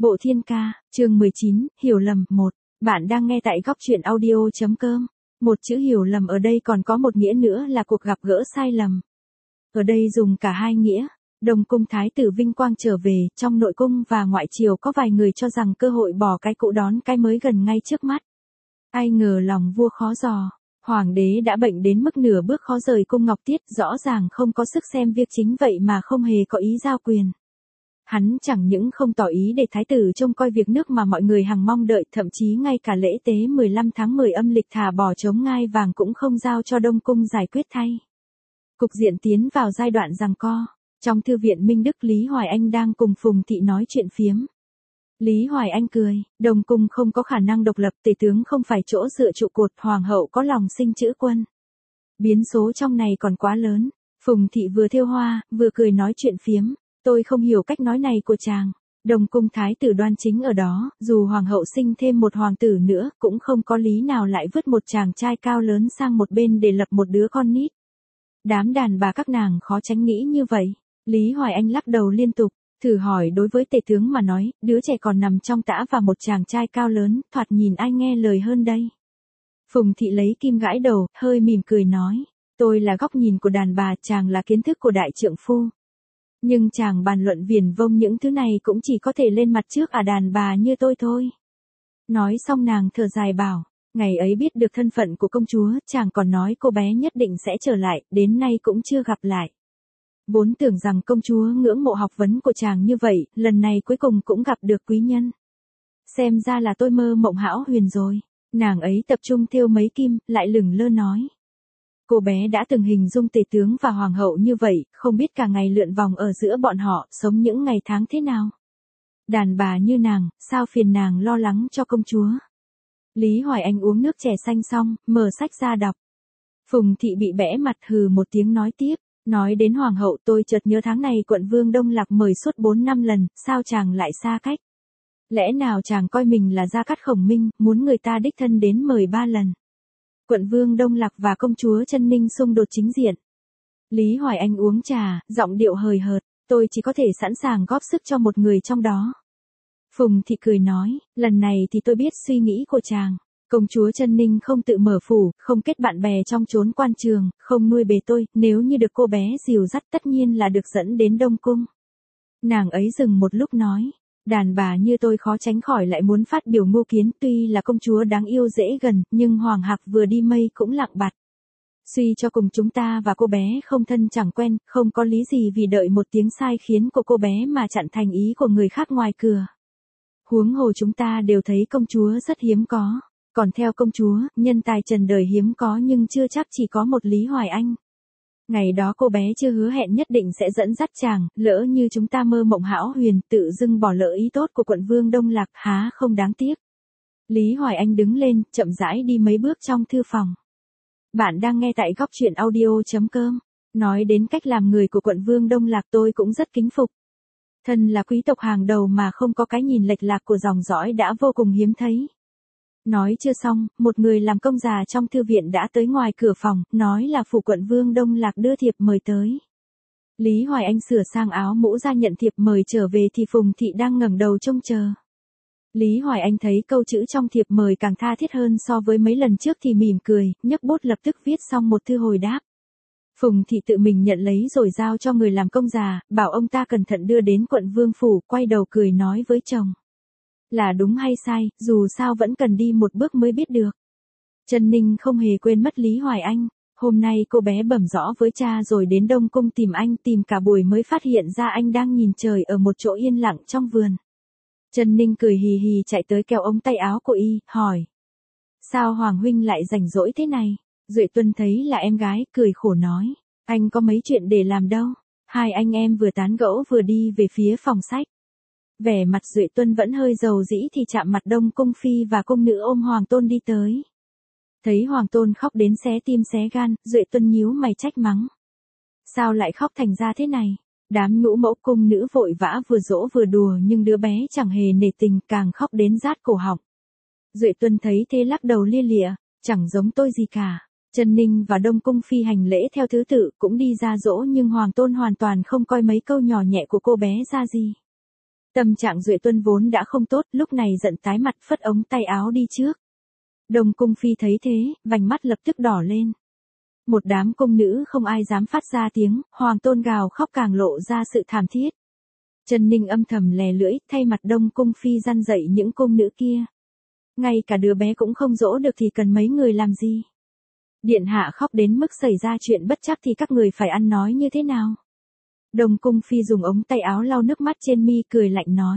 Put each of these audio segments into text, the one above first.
Bộ Thiên Ca, chương 19, hiểu lầm 1. Bạn đang nghe tại góc truyện audio.com. Một chữ hiểu lầm ở đây còn có một nghĩa nữa là cuộc gặp gỡ sai lầm. Ở đây dùng cả hai nghĩa. Đông cung thái tử vinh quang trở về, trong nội cung và ngoại triều có vài người cho rằng cơ hội bỏ cái cũ đón cái mới gần ngay trước mắt. Ai ngờ lòng vua khó dò. Hoàng đế đã bệnh đến mức nửa bước khó rời cung Ngọc Tiết, rõ ràng không có sức xem việc chính vậy mà không hề có ý giao quyền. Hắn chẳng những không tỏ ý để thái tử trông coi việc nước mà mọi người hằng mong đợi, thậm chí ngay cả lễ tế 15 tháng 10 âm lịch thả bỏ trống ngai vàng cũng không giao cho Đông cung giải quyết thay. Cục diện tiến vào giai đoạn giằng co. Trong thư viện Minh Đức, Lý Hoài Anh đang cùng Phùng Thị nói chuyện phiếm. Lý Hoài Anh cười, Đông cung không có khả năng độc lập, tể tướng không phải chỗ dựa trụ cột, hoàng hậu có lòng sinh chữ quân. Biến số trong này còn quá lớn. Phùng Thị vừa thêu hoa, vừa cười nói chuyện phiếm. Tôi không hiểu cách nói này của chàng. Đông cung thái tử đoan chính ở đó, dù hoàng hậu sinh thêm một hoàng tử nữa, cũng không có lý nào lại vứt một chàng trai cao lớn sang một bên để lập một đứa con nít. Đám đàn bà các nàng khó tránh nghĩ như vậy. Lý Hoài Anh lắc đầu liên tục, thử hỏi đối với tể tướng mà nói, đứa trẻ còn nằm trong tã và một chàng trai cao lớn, thoạt nhìn ai nghe lời hơn đây. Phùng Thị lấy kim gãi đầu, hơi mỉm cười nói, tôi là góc nhìn của đàn bà, chàng là kiến thức của đại trượng phu. Nhưng chàng bàn luận viển vông những thứ này cũng chỉ có thể lên mặt trước đàn bà như tôi thôi. Nói xong nàng thở dài bảo, ngày ấy biết được thân phận của công chúa, chàng còn nói cô bé nhất định sẽ trở lại, đến nay cũng chưa gặp lại. Vốn tưởng rằng công chúa ngưỡng mộ học vấn của chàng như vậy, lần này cuối cùng cũng gặp được quý nhân. Xem ra là tôi mơ mộng hão huyền rồi. Nàng ấy tập trung thêu mấy kim, lại lửng lơ nói. Cô bé đã từng hình dung tể tướng và hoàng hậu như vậy, không biết cả ngày lượn vòng ở giữa bọn họ, sống những ngày tháng thế nào. Đàn bà như nàng, sao phiền nàng lo lắng cho công chúa. Lý Hoài Anh uống nước chè xanh xong, mở sách ra đọc. Phùng Thị bị bẽ mặt hừ một tiếng nói tiếp. Nói đến hoàng hậu, tôi chợt nhớ tháng này quận vương Đông Lạc mời suốt 4-5 lần, sao chàng lại xa cách? Lẽ nào chàng coi mình là Gia Cát Khổng Minh, muốn người ta đích thân đến mời 3 lần? Quận vương Đông Lạc và công chúa Chân Ninh xung đột chính diện. Lý Hoài Anh uống trà, giọng điệu hời hợt, tôi chỉ có thể sẵn sàng góp sức cho một người trong đó. Phùng Thị cười nói, lần này thì tôi biết suy nghĩ của chàng. Công chúa Chân Ninh không tự mở phủ, không kết bạn bè trong chốn quan trường, không nuôi bề tôi, nếu như được cô bé dìu dắt tất nhiên là được dẫn đến Đông cung. Nàng ấy dừng một lúc nói, đàn bà như tôi khó tránh khỏi lại muốn phát biểu mưu kiến, tuy là công chúa đáng yêu dễ gần, nhưng Hoàng Hạc vừa đi mây cũng lặng bặt. Suy cho cùng chúng ta và cô bé không thân chẳng quen, không có lý gì vì đợi một tiếng sai khiến của cô bé mà chặn thành ý của người khác ngoài cửa. Huống hồ chúng ta đều thấy công chúa rất hiếm có. Còn theo công chúa, nhân tài trần đời hiếm có nhưng chưa chắc chỉ có một Lý Hoài Anh. Ngày đó cô bé chưa hứa hẹn nhất định sẽ dẫn dắt chàng, lỡ như chúng ta mơ mộng hão huyền, tự dưng bỏ lỡ ý tốt của quận vương Đông Lạc, há không đáng tiếc. Lý Hoài Anh đứng lên, chậm rãi đi mấy bước trong thư phòng. Bạn đang nghe tại góc truyện audio.com. Nói đến cách làm người của quận vương Đông Lạc tôi cũng rất kính phục. Thân là quý tộc hàng đầu mà không có cái nhìn lệch lạc của dòng dõi đã vô cùng hiếm thấy. Nói chưa xong, một người làm công già trong thư viện đã tới ngoài cửa phòng, nói là phủ quận vương Đông Lạc đưa thiệp mời tới. Lý Hoài Anh sửa sang áo mũ ra nhận thiệp mời trở về thì Phùng Thị đang ngẩng đầu trông chờ. Lý Hoài Anh thấy câu chữ trong thiệp mời càng tha thiết hơn so với mấy lần trước thì mỉm cười, nhấc bút lập tức viết xong một thư hồi đáp. Phùng Thị tự mình nhận lấy rồi giao cho người làm công già, bảo ông ta cẩn thận đưa đến quận vương phủ, quay đầu cười nói với chồng. Là đúng hay sai, dù sao vẫn cần đi một bước mới biết được. Chân Ninh không hề quên mất Lý Hoài Anh. Hôm nay cô bé bẩm rõ với cha rồi đến Đông cung tìm anh, tìm cả buổi mới phát hiện ra anh đang nhìn trời ở một chỗ yên lặng trong vườn. Chân Ninh cười hì hì chạy tới kéo ống tay áo của y, hỏi. Sao Hoàng huynh lại rảnh rỗi thế này? Duệ Tuân thấy là em gái, cười khổ nói. Anh có mấy chuyện để làm đâu. Hai anh em vừa tán gẫu vừa đi về phía phòng sách. Vẻ mặt Duệ Tuân vẫn hơi dầu dĩ thì chạm mặt Đông cung phi và cung nữ ôm Hoàng Tôn đi tới. Thấy Hoàng Tôn khóc đến xé tim xé gan, Duệ Tuân nhíu mày trách mắng. Sao lại khóc thành ra thế này? Đám ngũ mẫu cung nữ vội vã vừa dỗ vừa đùa nhưng đứa bé chẳng hề nể tình, càng khóc đến rát cổ họng. Duệ Tuân thấy thế lắc đầu lia lịa, chẳng giống tôi gì cả. Chân Ninh và Đông cung phi hành lễ theo thứ tự cũng đi ra dỗ nhưng Hoàng Tôn hoàn toàn không coi mấy câu nhỏ nhẹ của cô bé ra gì. Tâm trạng Duệ Tuân vốn đã không tốt, lúc này giận tái mặt phất ống tay áo đi trước. Đông Cung Phi thấy thế, vành mắt lập tức đỏ lên. Một đám cung nữ không ai dám phát ra tiếng, Hoàng Tôn gào khóc càng lộ ra sự thảm thiết. Trần Ninh âm thầm lè lưỡi, thay mặt Đông Cung Phi răn dạy những cung nữ kia. Ngay cả đứa bé cũng không dỗ được thì cần mấy người làm gì? Điện hạ khóc đến mức xảy ra chuyện bất trắc thì các người phải ăn nói như thế nào? Đông Cung Phi dùng ống tay áo lau nước mắt trên mi cười lạnh nói.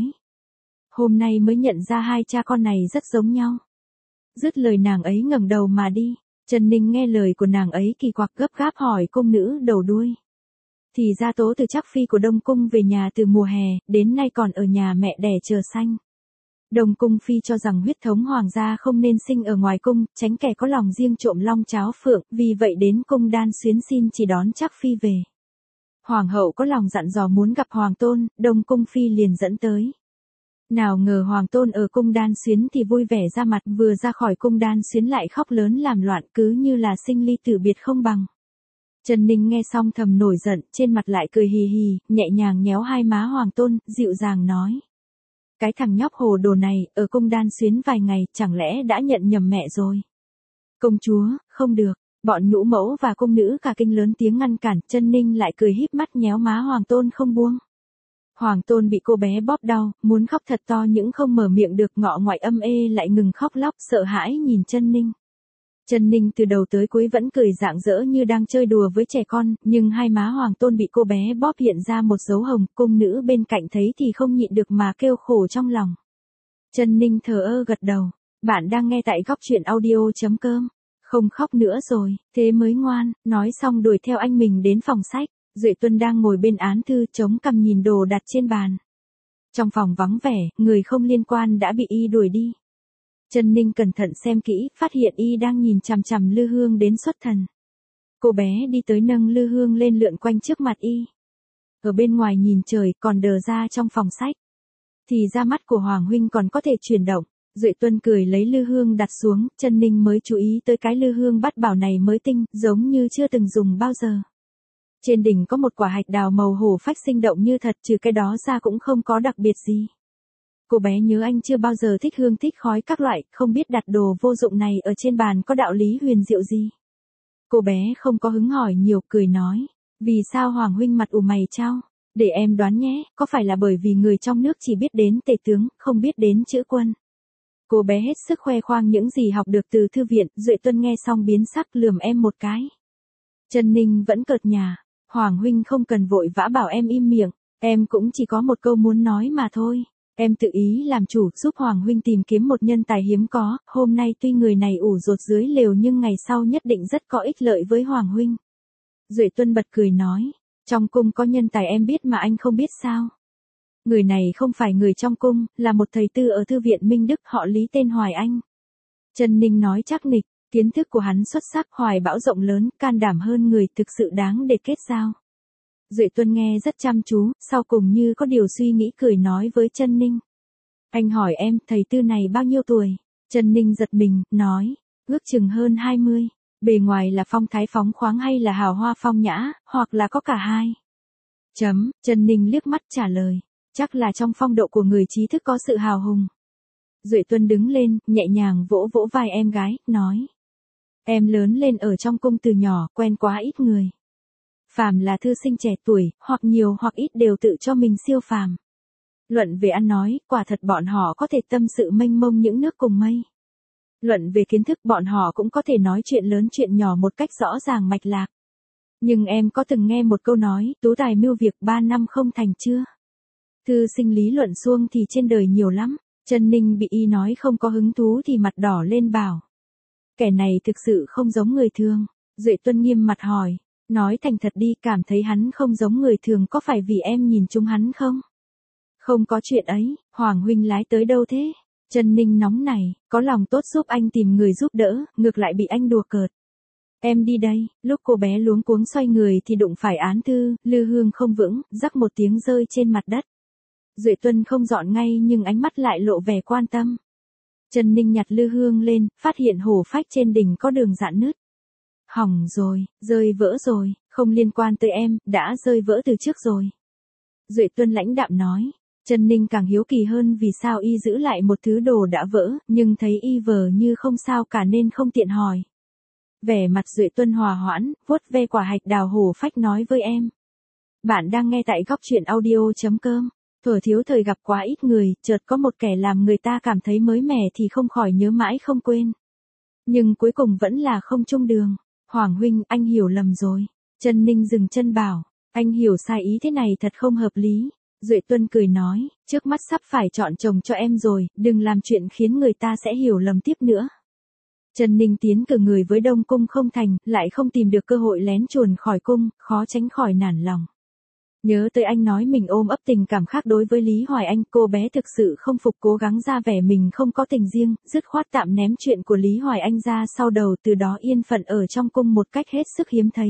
Hôm nay mới nhận ra hai cha con này rất giống nhau. Dứt lời nàng ấy ngẩng đầu mà đi. Trần Ninh nghe lời của nàng ấy kỳ quặc gấp gáp hỏi cung nữ đầu đuôi. Thì ra Tố Từ Trác Phi của Đông Cung về nhà từ mùa hè, đến nay còn ở nhà mẹ đẻ chờ sanh. Đông Cung Phi cho rằng huyết thống hoàng gia không nên sinh ở ngoài cung, tránh kẻ có lòng riêng trộm long cháo phượng, vì vậy đến cung Đan Xuyến xin chỉ đón Trác Phi về. Hoàng hậu có lòng dặn dò muốn gặp Hoàng Tôn, Đông Cung Phi liền dẫn tới. Nào ngờ Hoàng Tôn ở cung Đan Xuyến thì vui vẻ ra mặt, vừa ra khỏi cung Đan Xuyến lại khóc lớn làm loạn, cứ như là sinh ly tử biệt không bằng. Trần Ninh nghe xong thầm nổi giận, trên mặt lại cười hì hì, nhẹ nhàng nhéo hai má Hoàng Tôn, dịu dàng nói. Cái thằng nhóc hồ đồ này, ở cung Đan Xuyến vài ngày, chẳng lẽ đã nhận nhầm mẹ rồi? Công chúa, không được. Bọn nhũ mẫu và cung nữ cả kinh lớn tiếng ngăn cản, Trân Ninh lại cười híp mắt nhéo má Hoàng Tôn không buông. Hoàng Tôn bị cô bé bóp đau, muốn khóc thật to nhưng không mở miệng được, ngọ ngoại âm ê lại ngừng khóc lóc, sợ hãi nhìn Trân Ninh. Trân Ninh từ đầu tới cuối vẫn cười rạng rỡ như đang chơi đùa với trẻ con, nhưng hai má Hoàng Tôn bị cô bé bóp hiện ra một dấu hồng, cung nữ bên cạnh thấy thì không nhịn được mà kêu khổ trong lòng. Trân Ninh thờ ơ gật đầu, bạn đang nghe tại góc truyện audio.com. Không khóc nữa rồi, thế mới ngoan, nói xong đuổi theo anh mình đến phòng sách. Duệ Tuân đang ngồi bên án thư chống cằm nhìn đồ đặt trên bàn. Trong phòng vắng vẻ, người không liên quan đã bị y đuổi đi. Trân Ninh cẩn thận xem kỹ, phát hiện y đang nhìn chằm chằm Lư Hương đến xuất thần. Cô bé đi tới nâng Lư Hương lên lượn quanh trước mặt y. Ở bên ngoài nhìn trời, còn đờ ra trong phòng sách. Thì ra mắt của Hoàng huynh còn có thể chuyển động. Duệ Tuân cười lấy Lư Hương đặt xuống, Trân Ninh mới chú ý tới cái Lư Hương bắt bảo này mới tinh, giống như chưa từng dùng bao giờ. Trên đỉnh có một quả hạch đào màu hổ phách sinh động như thật, trừ cái đó ra cũng không có đặc biệt gì. Cô bé nhớ anh chưa bao giờ thích hương thích khói các loại, không biết đặt đồ vô dụng này ở trên bàn có đạo lý huyền diệu gì. Cô bé không có hứng hỏi nhiều, cười nói, vì sao Hoàng huynh mặt ủ mày chao? Để em đoán nhé, có phải là bởi vì người trong nước chỉ biết đến tể tướng, không biết đến chữ quân? Cô bé hết sức khoe khoang những gì học được từ thư viện, Duệ Tuân nghe xong biến sắc lườm em một cái. Trân Ninh vẫn cợt nhả, Hoàng huynh không cần vội vã bảo em im miệng, em cũng chỉ có một câu muốn nói mà thôi. Em tự ý làm chủ, giúp Hoàng huynh tìm kiếm một nhân tài hiếm có, hôm nay tuy người này ủ rột dưới lều nhưng ngày sau nhất định rất có ích lợi với Hoàng huynh. Duệ Tuân bật cười nói, trong cung có nhân tài em biết mà anh không biết sao? Người này không phải người trong cung, là một thầy tư ở thư viện Minh Đức, họ Lý tên Hoài Anh. Trân Ninh nói chắc nịch, kiến thức của hắn xuất sắc, hoài bão rộng lớn, can đảm hơn người, thực sự đáng để kết giao. Duệ Tuân nghe rất chăm chú, sau cùng như có điều suy nghĩ cười nói với Trân Ninh. Anh hỏi em, thầy tư này bao nhiêu tuổi? Trân Ninh giật mình, nói, ước chừng hơn 20, bề ngoài là phong thái phóng khoáng hay là hào hoa phong nhã, hoặc là có cả hai? Trân Ninh liếc mắt trả lời, chắc là trong phong độ của người trí thức có sự hào hùng. Duệ Tuân đứng lên, nhẹ nhàng vỗ vỗ vai em gái, nói. Em lớn lên ở trong cung từ nhỏ, quen quá ít người. Phàm là thư sinh trẻ tuổi, hoặc nhiều hoặc ít đều tự cho mình siêu phàm. Luận về ăn nói, quả thật bọn họ có thể tâm sự mênh mông những nước cùng mây. Luận về kiến thức bọn họ cũng có thể nói chuyện lớn chuyện nhỏ một cách rõ ràng mạch lạc. Nhưng em có từng nghe một câu nói, tú tài mưu việc 3 năm không thành chưa? Thư sinh lý luận suông thì trên đời nhiều lắm. Trân Ninh bị y nói không có hứng thú thì mặt đỏ lên bảo. Kẻ này thực sự không giống người thường. Duệ Tuân nghiêm mặt hỏi. Nói thành thật đi, cảm thấy hắn không giống người thường có phải vì em nhìn trúng hắn không? Không có chuyện ấy, Hoàng huynh lái tới đâu thế? Trân Ninh nóng này, có lòng tốt giúp anh tìm người giúp đỡ, ngược lại bị anh đùa cợt. Em đi đây, lúc cô bé luống cuống xoay người thì đụng phải án thư, Lư Hương không vững, rắc một tiếng rơi trên mặt đất. Duệ Tuân không dọn ngay nhưng ánh mắt lại lộ vẻ quan tâm. Trân Ninh nhặt Lư Hương lên, phát hiện hổ phách trên đỉnh có đường rạn nứt. Hỏng rồi, rơi vỡ rồi, không liên quan tới em, đã rơi vỡ từ trước rồi. Duệ Tuân lãnh đạm nói, Trần Ninh càng hiếu kỳ hơn vì sao y giữ lại một thứ đồ đã vỡ, nhưng thấy y vờ như không sao cả nên không tiện hỏi. Vẻ mặt Duệ Tuân hòa hoãn, vuốt ve quả hạch đào hổ phách nói với em. Bạn đang nghe tại góc truyện audio.com. Thuở thiếu thời gặp quá ít người, chợt có một kẻ làm người ta cảm thấy mới mẻ thì không khỏi nhớ mãi không quên. Nhưng cuối cùng vẫn là không chung đường. Hoàng huynh, anh hiểu lầm rồi. Trần Ninh dừng chân bảo, anh hiểu sai ý thế này thật không hợp lý. Duệ Tuân cười nói, trước mắt sắp phải chọn chồng cho em rồi, đừng làm chuyện khiến người ta sẽ hiểu lầm tiếp nữa. Trần Ninh tiến cử người với Đông Cung không thành, lại không tìm được cơ hội lén chuồn khỏi cung, khó tránh khỏi nản lòng. Nhớ tới anh nói mình ôm ấp tình cảm khác đối với Lý Hoài Anh, cô bé thực sự không phục cố gắng ra vẻ mình không có tình riêng, dứt khoát tạm ném chuyện của Lý Hoài Anh ra sau đầu, từ đó yên phận ở trong cung một cách hết sức hiếm thấy.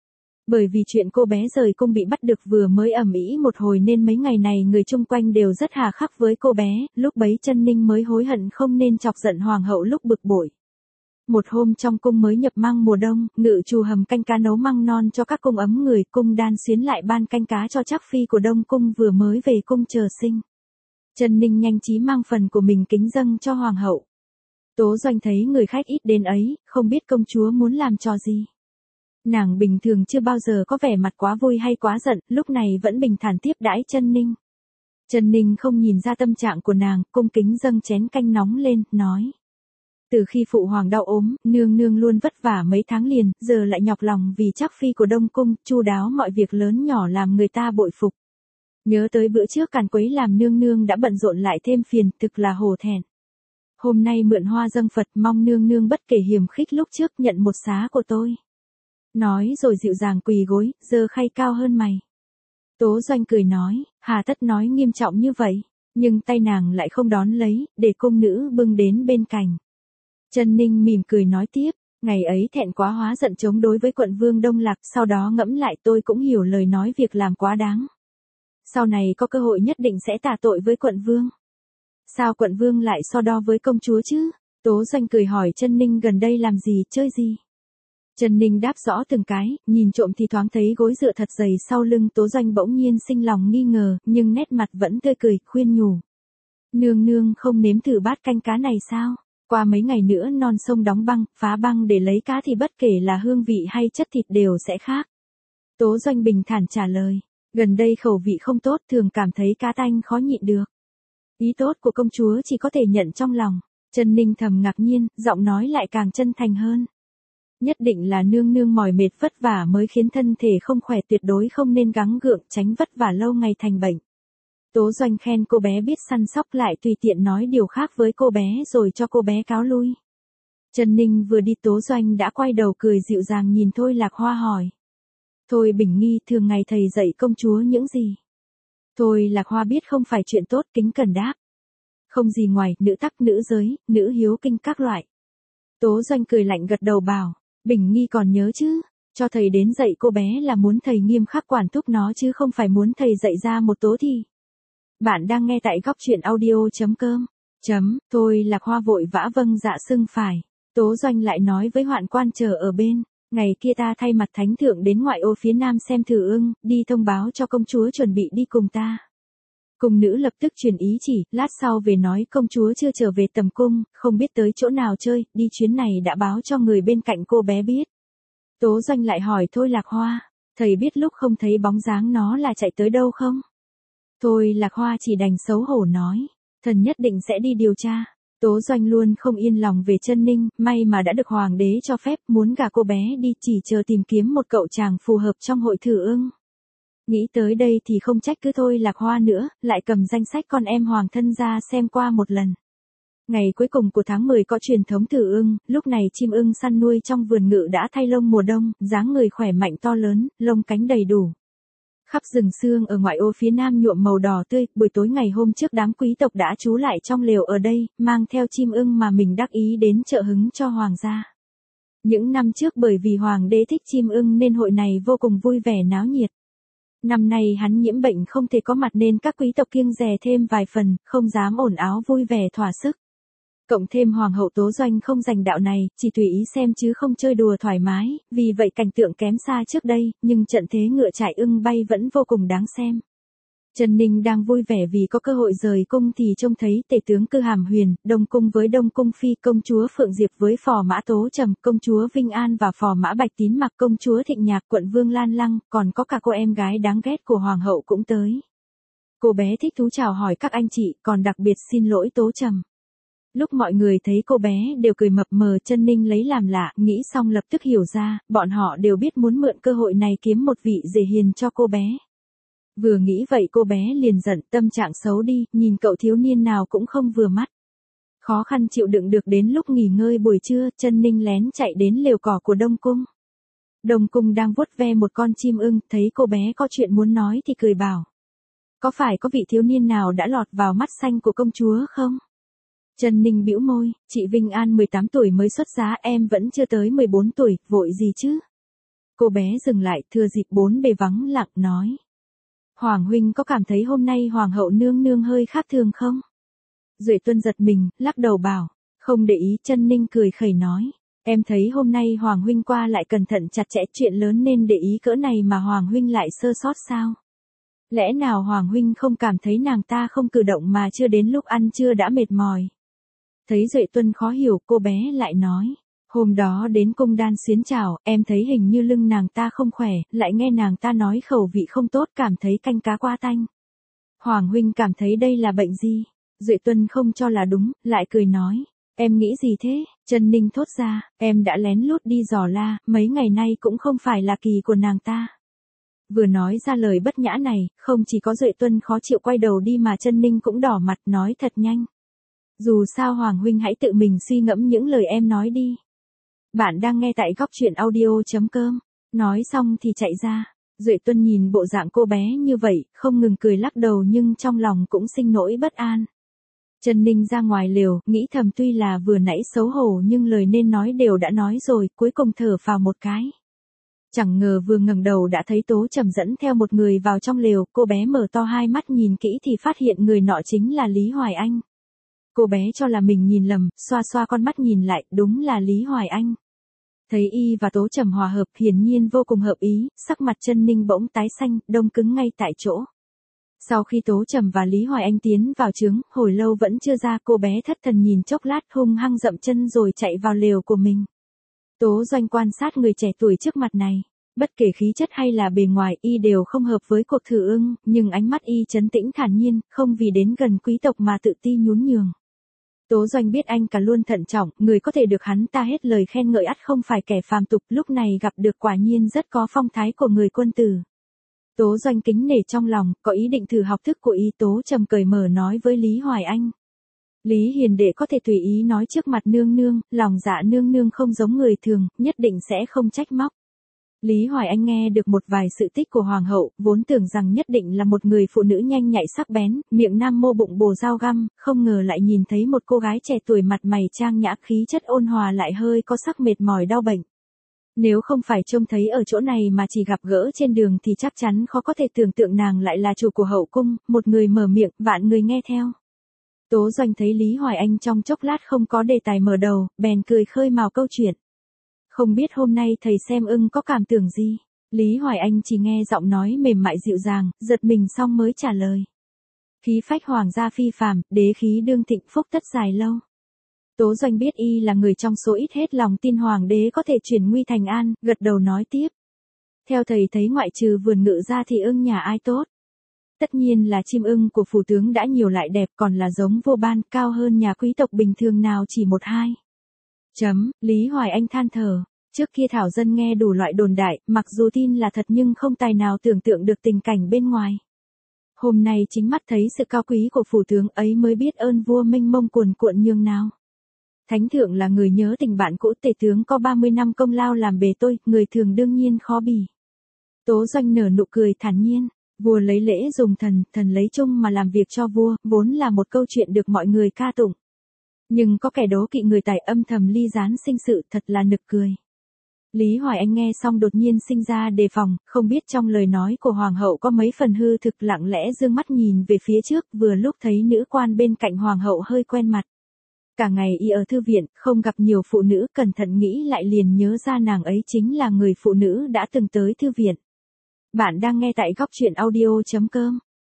Bởi vì chuyện cô bé rời cung bị bắt được vừa mới ầm ĩ một hồi nên mấy ngày này người chung quanh đều rất hà khắc với cô bé, lúc bấy Trần Ninh mới hối hận không nên chọc giận hoàng hậu lúc bực bội. Một hôm trong cung mới nhập măng mùa đông, ngự trù hầm canh cá nấu măng non cho các cung ấm người, cung đan xuyến lại ban canh cá cho Trác phi của Đông cung vừa mới về cung chờ sinh. Trần Ninh nhanh trí mang phần của mình kính dâng cho hoàng hậu. Tố Doanh thấy người khách ít đến ấy, không biết công chúa muốn làm trò gì. Nàng bình thường chưa bao giờ có vẻ mặt quá vui hay quá giận, lúc này vẫn bình thản tiếp đãi Trần Ninh. Trần Ninh không nhìn ra tâm trạng của nàng, cung kính dâng chén canh nóng lên, nói. Từ khi phụ hoàng đau ốm, nương nương luôn vất vả mấy tháng liền, giờ lại nhọc lòng vì Trác phi của Đông cung, chu đáo mọi việc lớn nhỏ làm người ta bội phục. Nhớ tới bữa trước càn quấy làm nương nương đã bận rộn lại thêm phiền, thực là hổ thẹn. Hôm nay mượn hoa dâng Phật, mong nương nương bất kể hiềm khích lúc trước nhận một xá của tôi. Nói rồi dịu dàng quỳ gối, giơ khay cao hơn mày. Tố Doanh cười nói, hà tất nói nghiêm trọng như vậy, nhưng tay nàng lại không đón lấy, để cung nữ bưng đến bên cạnh. Trần Ninh mỉm cười nói tiếp, ngày ấy thẹn quá hóa giận chống đối với quận vương Đông Lạc, sau đó ngẫm lại tôi cũng hiểu lời nói việc làm quá đáng. Sau này có cơ hội nhất định sẽ tạ tội với quận vương. Sao quận vương lại so đo với công chúa chứ? Tố Doanh cười hỏi Trần Ninh gần đây làm gì, chơi gì? Trần Ninh đáp rõ từng cái, nhìn trộm thì thoáng thấy gối dựa thật dày sau lưng. Tố Doanh bỗng nhiên sinh lòng nghi ngờ, nhưng nét mặt vẫn tươi cười, khuyên nhủ. Nương nương không nếm thử bát canh cá này sao? Qua mấy ngày nữa non sông đóng băng, phá băng để lấy cá thì bất kể là hương vị hay chất thịt đều sẽ khác. Tố Doanh bình thản trả lời, gần đây khẩu vị không tốt, thường cảm thấy cá tanh khó nhịn được. Ý tốt của công chúa chỉ có thể nhận trong lòng. Trần Ninh thầm ngạc nhiên, giọng nói lại càng chân thành hơn. Nhất định là nương nương mỏi mệt vất vả mới khiến thân thể không khỏe, tuyệt đối không nên gắng gượng tránh vất vả lâu ngày thành bệnh. Tố Doanh khen cô bé biết săn sóc, lại tùy tiện nói điều khác với cô bé rồi cho cô bé cáo lui. Trần Ninh vừa đi Tố Doanh đã quay đầu cười dịu dàng nhìn Thôi Lạc Hoa hỏi. Thôi Bình Nghi, thường ngày thầy dạy công chúa những gì? Thôi Lạc Hoa biết không phải chuyện tốt, kính cẩn đáp. Không gì ngoài, nữ tắc, nữ giới, nữ hiếu kinh các loại. Tố Doanh cười lạnh gật đầu bảo, Bình Nghi còn nhớ chứ, cho thầy đến dạy cô bé là muốn thầy nghiêm khắc quản thúc nó chứ không phải muốn thầy dạy ra một Tố Thi. Bạn đang nghe tại góc truyện audio.com. Thôi Lạc Hoa vội vã vâng dạ xưng phải. Tố Doanh lại nói với hoạn quan chờ ở bên. Ngày kia ta thay mặt thánh thượng đến ngoại ô phía nam xem thử ưng, đi thông báo cho công chúa chuẩn bị đi cùng ta. Cung nữ lập tức truyền ý chỉ, lát sau về nói công chúa chưa trở về tầm cung, không biết tới chỗ nào chơi, đi chuyến này đã báo cho người bên cạnh cô bé biết. Tố Doanh lại hỏi Thôi Lạc Hoa, thầy biết lúc không thấy bóng dáng nó là chạy tới đâu không? Thôi Lạc Hoa chỉ đành xấu hổ nói, thần nhất định sẽ đi điều tra. Tố Doanh luôn không yên lòng về Trân Ninh, may mà đã được hoàng đế cho phép, muốn gả cô bé đi, chỉ chờ tìm kiếm một cậu chàng phù hợp trong hội thử ưng. Nghĩ tới đây thì không trách cứ Thôi Lạc Hoa nữa, lại cầm danh sách con em hoàng thân ra xem qua một lần. Ngày cuối cùng của tháng 10 có truyền thống thử ưng, lúc này chim ưng săn nuôi trong vườn ngự đã thay lông mùa đông, dáng người khỏe mạnh to lớn, lông cánh đầy đủ. Khắp rừng sương ở ngoại ô phía nam nhuộm màu đỏ tươi, buổi tối ngày hôm trước đám quý tộc đã trú lại trong lều ở đây, mang theo chim ưng mà mình đắc ý đến trợ hứng cho hoàng gia. Những năm trước bởi vì hoàng đế thích chim ưng nên hội này vô cùng vui vẻ náo nhiệt. Năm nay hắn nhiễm bệnh không thể có mặt nên các quý tộc kiêng dè thêm vài phần, không dám ồn áo vui vẻ thỏa sức. Cộng thêm hoàng hậu Tố Doanh không giành đạo này, chỉ tùy ý xem chứ không chơi đùa thoải mái, vì vậy cảnh tượng kém xa trước đây, nhưng trận thế ngựa trại ưng bay vẫn vô cùng đáng xem. Trần Ninh đang vui vẻ vì có cơ hội rời cung thì trông thấy tể tướng Cư Hàm Huyền, Đông Cung với Đông Cung Phi, công chúa Phượng Diệp với phò mã Tố Trầm, công chúa Vinh An và phò mã Bạch Tín Mặc, công chúa Thịnh Nhạc, quận vương Lan Lăng, còn có cả cô em gái đáng ghét của hoàng hậu cũng tới. Cô bé thích thú chào hỏi các anh chị, còn đặc biệt xin lỗi Tố Trầm. Lúc mọi người thấy cô bé đều cười mập mờ, Trân Ninh lấy làm lạ, nghĩ xong lập tức hiểu ra, bọn họ đều biết muốn mượn cơ hội này kiếm một vị rể hiền cho cô bé. Vừa nghĩ vậy cô bé liền giận, tâm trạng xấu đi, nhìn cậu thiếu niên nào cũng không vừa mắt. Khó khăn chịu đựng được đến lúc nghỉ ngơi buổi trưa, Trân Ninh lén chạy đến lều cỏ của Đông Cung. Đông Cung đang vuốt ve một con chim ưng, thấy cô bé có chuyện muốn nói thì cười bảo. Có phải có vị thiếu niên nào đã lọt vào mắt xanh của công chúa không? Trân Ninh bĩu môi, chị Vinh An 18 tuổi mới xuất giá, em vẫn chưa tới 14 tuổi, vội gì chứ? Cô bé dừng lại, thừa dịp bốn bề vắng lặng nói. Hoàng huynh có cảm thấy hôm nay hoàng hậu nương nương hơi khác thường không? Duệ Tuân giật mình, lắc đầu bảo, không để ý. Trân Ninh cười khẩy nói, em thấy hôm nay hoàng huynh qua lại cẩn thận chặt chẽ, chuyện lớn nên để ý cỡ này mà hoàng huynh lại sơ sót sao? Lẽ nào hoàng huynh không cảm thấy nàng ta không cử động mà chưa đến lúc ăn trưa đã mệt mỏi? Thấy Duệ Tuân khó hiểu, cô bé lại nói, hôm đó đến cung đan xuyến chào, em thấy hình như lưng nàng ta không khỏe, lại nghe nàng ta nói khẩu vị không tốt, cảm thấy canh cá quá tanh. Hoàng huynh cảm thấy đây là bệnh gì? Duệ Tuân không cho là đúng, lại cười nói, em nghĩ gì thế? Trân Ninh thốt ra, em đã lén lút đi dò la, mấy ngày nay cũng không phải là kỳ của nàng ta. Vừa nói ra lời bất nhã này, không chỉ có Duệ Tuân khó chịu quay đầu đi mà Trân Ninh cũng đỏ mặt, nói thật nhanh. Dù sao Hoàng huynh hãy tự mình suy ngẫm những lời em nói đi. Bạn đang nghe tại góc truyện audio.com. Nói xong thì chạy ra. Duệ Tuân nhìn bộ dạng cô bé như vậy, không ngừng cười lắc đầu nhưng trong lòng cũng sinh nỗi bất an. Trân Ninh ra ngoài lều, nghĩ thầm tuy là vừa nãy xấu hổ nhưng lời nên nói đều đã nói rồi, cuối cùng thở phào một cái. Chẳng ngờ vừa ngẩng đầu đã thấy Tố Trầm dẫn theo một người vào trong lều, cô bé mở to hai mắt nhìn kỹ thì phát hiện người nọ chính là Lý Hoài Anh. Cô bé cho là mình nhìn lầm, xoa xoa con mắt nhìn lại, đúng là Lý Hoài Anh. Thấy y và Tố Trầm hòa hợp, hiển nhiên vô cùng hợp ý, sắc mặt Trân Ninh bỗng tái xanh, đông cứng ngay tại chỗ. Sau khi Tố Trầm và Lý Hoài Anh tiến vào trướng, hồi lâu vẫn chưa ra, cô bé thất thần nhìn chốc lát, hung hăng dậm chân rồi chạy vào lều của mình. Tố Doanh quan sát người trẻ tuổi trước mặt này. Bất kể khí chất hay là bề ngoài, y đều không hợp với cuộc thử ưng, nhưng ánh mắt y trấn tĩnh thản nhiên, không vì đến gần quý tộc mà tự ti nhún nhường. Tố Doanh biết anh cả luôn thận trọng, người có thể được hắn ta hết lời khen ngợi ắt không phải kẻ phàm tục, lúc này gặp được quả nhiên rất có phong thái của người quân tử. Tố Doanh kính nể trong lòng, có ý định thử học thức của y. Tố Trầm cởi mở nói với Lý Hoài Anh. Lý hiền đệ có thể tùy ý nói trước mặt nương nương, lòng dạ nương nương không giống người thường, nhất định sẽ không trách móc. Lý Hoài Anh nghe được một vài sự tích của hoàng hậu, vốn tưởng rằng nhất định là một người phụ nữ nhanh nhạy sắc bén, miệng nam mô bụng bồ dao găm, không ngờ lại nhìn thấy một cô gái trẻ tuổi mặt mày trang nhã, khí chất ôn hòa lại hơi có sắc mệt mỏi đau bệnh. Nếu không phải trông thấy ở chỗ này mà chỉ gặp gỡ trên đường thì chắc chắn khó có thể tưởng tượng nàng lại là chủ của hậu cung, một người mở miệng, vạn người nghe theo. Tố Doanh thấy Lý Hoài Anh trong chốc lát không có đề tài mở đầu, bèn cười khơi mào câu chuyện. Không biết hôm nay thầy xem ưng có cảm tưởng gì? Lý Hoài Anh chỉ nghe giọng nói mềm mại dịu dàng, giật mình xong mới trả lời. Khí phách hoàng gia phi phàm, đế khí đương thịnh, phúc tất dài lâu. Tố Doanh biết y là người trong số ít hết lòng tin hoàng đế có thể chuyển nguy thành an, gật đầu nói tiếp. Theo thầy thấy ngoại trừ vườn ngự ra thì ưng nhà ai tốt? Tất nhiên là chim ưng của phủ tướng đã nhiều lại đẹp, còn là giống vua ban, cao hơn nhà quý tộc bình thường nào chỉ một hai. Lý Hoài Anh than thở. Trước kia thảo dân nghe đủ loại đồn đại, mặc dù tin là thật nhưng không tài nào tưởng tượng được tình cảnh bên ngoài. Hôm nay chính mắt thấy sự cao quý của phủ tướng ấy mới biết ơn vua mênh mông cuồn cuộn nhường nào. Thánh thượng là người nhớ tình bạn cũ, tể tướng có 30 năm công lao làm bề tôi, người thường đương nhiên khó bì. Tố Doanh nở nụ cười thản nhiên. Vua lấy lễ dùng thần, thần lấy chung mà làm việc cho vua, vốn là một câu chuyện được mọi người ca tụng. Nhưng có kẻ đố kỵ người tài âm thầm ly gián sinh sự, thật là nực cười. Lý Hoài Anh nghe xong đột nhiên sinh ra đề phòng, không biết trong lời nói của hoàng hậu có mấy phần hư thực, lặng lẽ dương mắt nhìn về phía trước, vừa lúc thấy nữ quan bên cạnh hoàng hậu hơi quen mặt. Cả ngày y ở thư viện, không gặp nhiều phụ nữ, cẩn thận nghĩ lại liền nhớ ra nàng ấy chính là người phụ nữ đã từng tới thư viện. Bạn đang nghe tại góc truyện audio.com.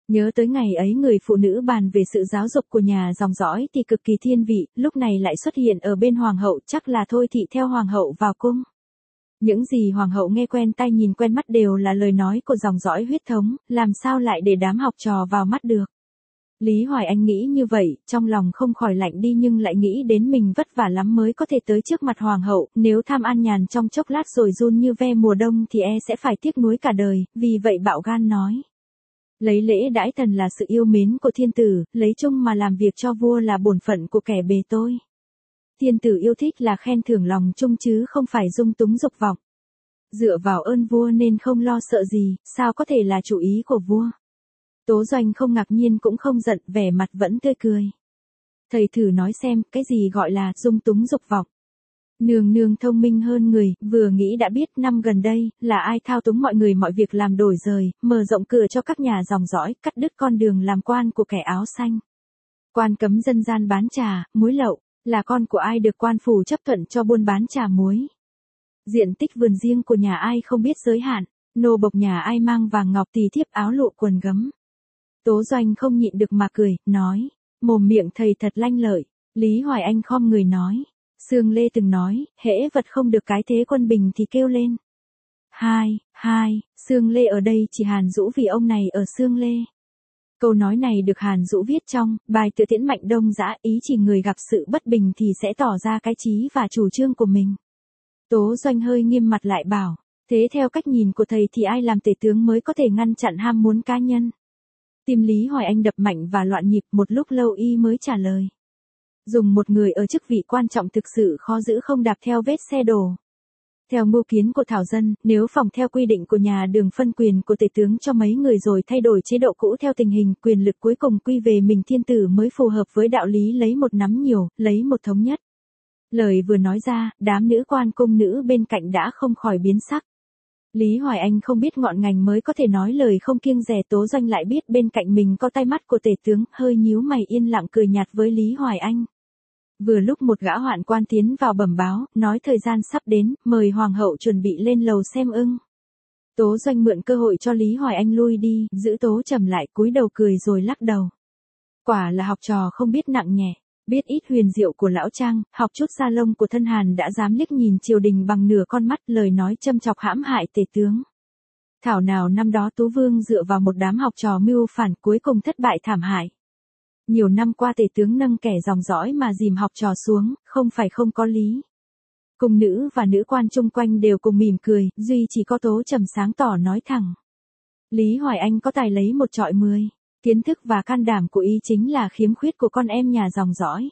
Nhớ tới ngày ấy người phụ nữ bàn về sự giáo dục của nhà dòng dõi thì cực kỳ thiên vị, lúc này lại xuất hiện ở bên hoàng hậu, chắc là thôi thị theo hoàng hậu vào cung. Những gì hoàng hậu nghe quen tai nhìn quen mắt đều là lời nói của dòng dõi huyết thống, làm sao lại để đám học trò vào mắt được. Lý Hoài Anh nghĩ như vậy, trong lòng không khỏi lạnh đi nhưng lại nghĩ đến mình vất vả lắm mới có thể tới trước mặt hoàng hậu, nếu tham an nhàn trong chốc lát rồi run như ve mùa đông thì sẽ phải tiếc nuối cả đời, vì vậy bạo gan nói. Lấy lễ đãi thần là sự yêu mến của thiên tử, lấy chung mà làm việc cho vua là bổn phận của kẻ bề tôi. Thiên tử yêu thích là khen thưởng lòng chung chứ không phải dung túng dục vọng. Dựa vào ơn vua nên không lo sợ gì, sao có thể là chủ ý của vua. Tố Doanh không ngạc nhiên cũng không giận, vẻ mặt vẫn tươi cười. Thầy thử nói xem, cái gì gọi là dung túng dục vọng. Nương nương thông minh hơn người, vừa nghĩ đã biết năm gần đây, là ai thao túng mọi người mọi việc làm đổi rời, mở rộng cửa cho các nhà dòng dõi, cắt đứt con đường làm quan của kẻ áo xanh. Quan cấm dân gian bán trà, muối lậu, là con của ai được quan phủ chấp thuận cho buôn bán trà muối. Diện tích vườn riêng của nhà ai không biết giới hạn, nô bộc nhà ai mang vàng ngọc tỳ thiếp áo lụa quần gấm. Tố Doanh không nhịn được mà cười, nói, mồm miệng thầy thật lanh lợi. Lý Hoài Anh khom người nói, Sương Lê từng nói, hễ vật không được cái thế quân bình thì kêu lên. Sương Lê ở đây chỉ Hàn Dũ vì ông này ở Sương Lê. Câu nói này được Hàn Dũ viết trong bài Tự Tiễn Mạnh Đông Dã, ý chỉ người gặp sự bất bình thì sẽ tỏ ra cái chí và chủ trương của mình. Tố Doanh hơi nghiêm mặt lại bảo, thế theo cách nhìn của thầy thì ai làm tể tướng mới có thể ngăn chặn ham muốn cá nhân? Tim Lý Hoài Anh đập mạnh và loạn nhịp, một lúc lâu y mới trả lời. Dùng một người ở chức vị quan trọng thực sự khó giữ không đạp theo vết xe đổ. Theo mưu kiến của Thảo Dân, nếu phòng theo quy định của nhà Đường phân quyền của tể tướng cho mấy người rồi thay đổi chế độ cũ theo tình hình, quyền lực cuối cùng quy về mình thiên tử mới phù hợp với đạo lý lấy một nắm nhiều, lấy một thống nhất. Lời vừa nói ra, đám nữ quan cung nữ bên cạnh đã không khỏi biến sắc. Lý Hoài Anh không biết ngọn ngành mới có thể nói lời không kiêng dè, Tố Doanh lại biết bên cạnh mình có tay mắt của tể tướng, hơi nhíu mày yên lặng cười nhạt với Lý Hoài Anh. Vừa lúc một gã hoạn quan tiến vào bẩm báo, nói thời gian sắp đến, mời hoàng hậu chuẩn bị lên lầu xem ưng. Tố Doanh mượn cơ hội cho Lý Hoài Anh lui đi, giữ Tố Trầm lại, cúi đầu cười rồi lắc đầu. Quả là học trò không biết nặng nhẹ, biết ít huyền diệu của lão Trang, học chút sa lông của thân Hàn đã dám liếc nhìn triều đình bằng nửa con mắt, lời nói châm chọc hãm hại tể tướng. Thảo nào năm đó Tú Vương dựa vào một đám học trò mưu phản cuối cùng thất bại thảm hại. Nhiều năm qua tể tướng nâng kẻ dòng dõi mà dìm học trò xuống, không phải không có lý. Cung nữ và nữ quan chung quanh đều cùng mỉm cười, duy chỉ có Tố Trầm sáng tỏ nói thẳng. Lý Hoài Anh có tài lấy một trọi 10. Kiến thức và can đảm của y chính là khiếm khuyết của con em nhà dòng dõi.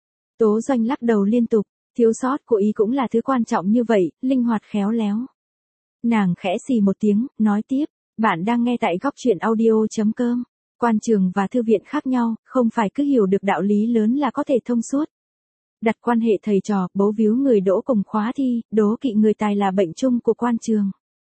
Tố Doanh lắc đầu liên tục, thiếu sót của y cũng là thứ quan trọng như vậy, linh hoạt khéo léo. Nàng khẽ xì một tiếng, nói tiếp, bạn đang nghe tại góc truyện audio.com. Quan trường và thư viện khác nhau, không phải cứ hiểu được đạo lý lớn là có thể thông suốt. Đặt quan hệ thầy trò, bấu víu người đỗ cùng khóa thi, đố kỵ người tài là bệnh chung của quan trường.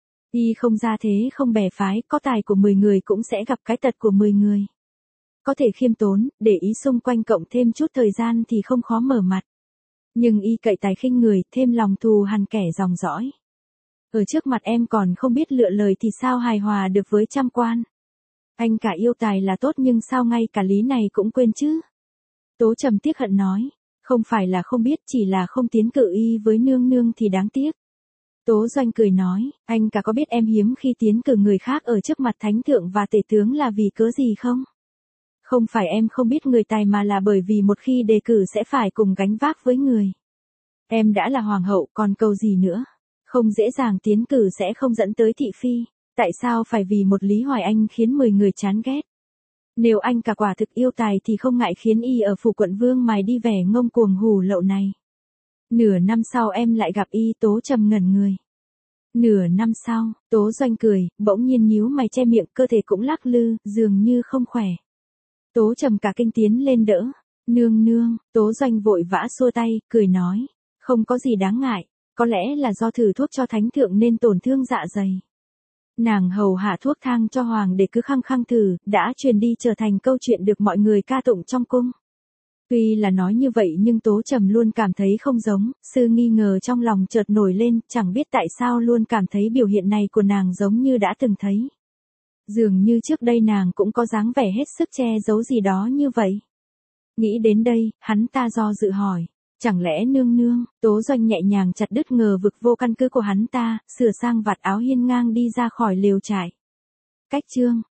Y không ra thế không bè phái, có tài của 10 người cũng sẽ gặp cái tật của 10 người. Có thể khiêm tốn, để ý xung quanh cộng thêm chút thời gian thì không khó mở mặt. Nhưng y cậy tài khinh người, thêm lòng thù hằn kẻ dòng dõi. Ở trước mặt em còn không biết lựa lời thì sao hài hòa được với trăm quan. Anh cả yêu tài là tốt nhưng sao ngay cả lý này cũng quên chứ? Tố Trầm tiếc hận nói, không phải là không biết, chỉ là không tiến cử y với nương nương thì đáng tiếc. Tố Doanh cười nói, anh cả có biết em hiếm khi tiến cử người khác ở trước mặt thánh thượng và tể tướng là vì cớ gì không? Không phải em không biết người tài mà là bởi vì một khi đề cử sẽ phải cùng gánh vác với người. Em đã là hoàng hậu còn cầu gì nữa? Không dễ dàng tiến cử sẽ không dẫn tới thị phi. Tại sao phải vì một Lý Hoài Anh khiến 10 người chán ghét? Nếu anh cả quả thực yêu tài thì không ngại khiến y ở phủ quận vương mài đi vẻ ngông cuồng hủ lậu này. Nửa năm sau em lại gặp y. Tố Trầm ngẩn người. Nửa năm sau, Tố Doanh cười, bỗng nhiên nhíu mày che miệng, cơ thể cũng lắc lư, dường như không khỏe. Tố Trầm cả kinh tiến lên đỡ. Nương nương, Tố Doanh vội vã xua tay, cười nói. Không có gì đáng ngại, có lẽ là do thử thuốc cho thánh thượng nên tổn thương dạ dày. Nàng hầu hạ thuốc thang cho hoàng để cứ khăng khăng thử, đã truyền đi trở thành câu chuyện được mọi người ca tụng trong cung. Tuy là nói như vậy nhưng Tố Trầm luôn cảm thấy không giống, sự nghi ngờ trong lòng chợt nổi lên, chẳng biết tại sao luôn cảm thấy biểu hiện này của nàng giống như đã từng thấy. Dường như trước đây nàng cũng có dáng vẻ hết sức che giấu gì đó như vậy. Nghĩ đến đây, hắn ta do dự hỏi. Chẳng lẽ nương nương, Tố Doanh nhẹ nhàng chặt đứt ngờ vực vô căn cứ của hắn ta, sửa sang vạt áo hiên ngang đi ra khỏi lều trại. Cách chương